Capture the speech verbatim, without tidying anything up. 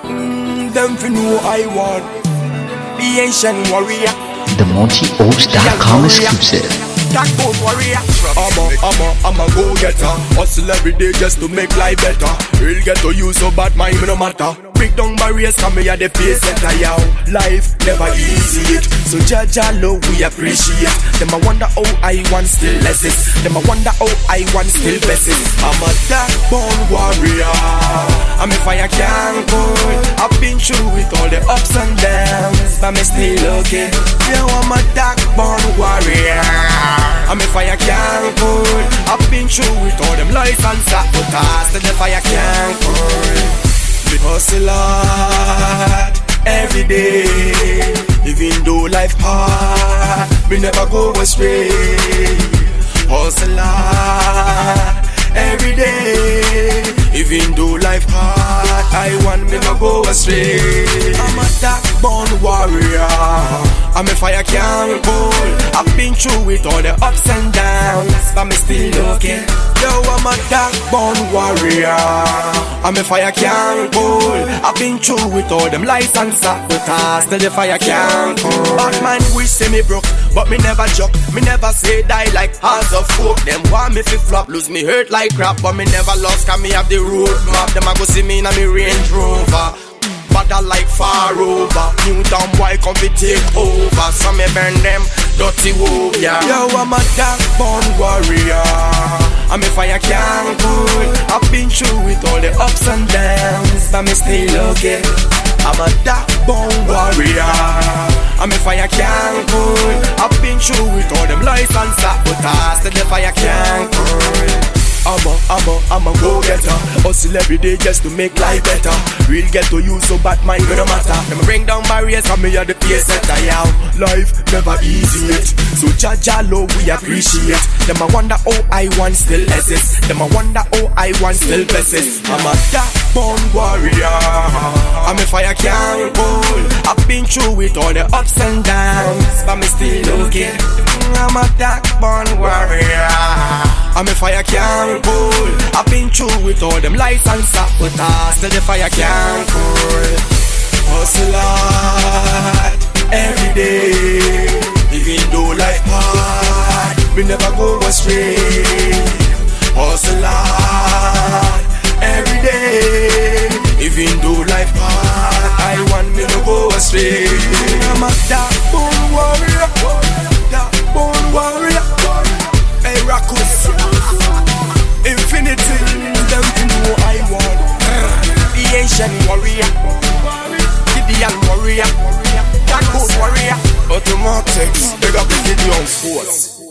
Mm, them fi know I want the ancient warrior. The Monty Oaks dot com exclusive. Backbone warrior. I'm a, I'm a, I'm a go-getter. Hustle every day just to make life better. Real get to you so bad mind me no matter. Break down barriers come me at the face setter, yo. Life never easy it. So Jaja love we appreciate. Them I wonder how I want still lessons. Them I wonder how I want still blessings. I'm a backbone warrior. I'm a fire can't cool. I've been through with all the ups and downs, but me still okay. Yo, I'm a backbone warrior. I'm a fire can't cool. I've been through with all them lies and sabotage. Till the fire can't cool. We hustle hard every day. Even though life hard, we never go astray. Hustle hard every day. Even though life hard, I want me to go astray. I'm a backbone warrior. I'm a fire can't cool. I've been through with all the ups and downs, but me still okay. Yo, I'm a backbone warrior. I'm a fire can't cool. I've been through with all them lies and sabotage. Till the fire can't cool. Bad man wish say me broke, but me never joke. Me never say die like hearts of folk. Them want me fi flop, lose me hurt like crap, but me never lost, cause me have the road map. Them a go see me in a me Range Rover. Bada like far over. Newtown boy come fi take over. So me burn them dirty wood, yeah. Yo, I'm a backbone warrior. I'm a fire can't cool. I've been through with all the ups and downs, but me still okay. I'm a backbone warrior. I'm a fire can't cool. I've been through with all them lies and sabotage. Till the fire can't cool. I'm a, I'm a, I'm a go-getter. Hustle every day just to make life better. Real get to you so bad mind me no matter. Them bring down barriers and me at the pace setter, yeah. Life never easy yet. So Jaja love we appreciate. Them I wonder how I want still exist. Them I wonder how I want still persist. I'm a backbone warrior. I'm a fire can't cool. I've been through with all the ups and downs, but me still okay. I'm a backbone warrior. I'm a fire can't cool. I've been through with all them lies and sabotage. Till the fire can't cool. Hustle hard every day. Even though life hard, we never go astray. Hustle hard every day. Even though life hard, I want me to go astray. I'm a backbone warrior. Backbone warrior. Hey, Rakus, Infinity, them to know I want. The ancient warrior, Gideon warrior, Backbone warrior, Automatics, big up the Gideon force.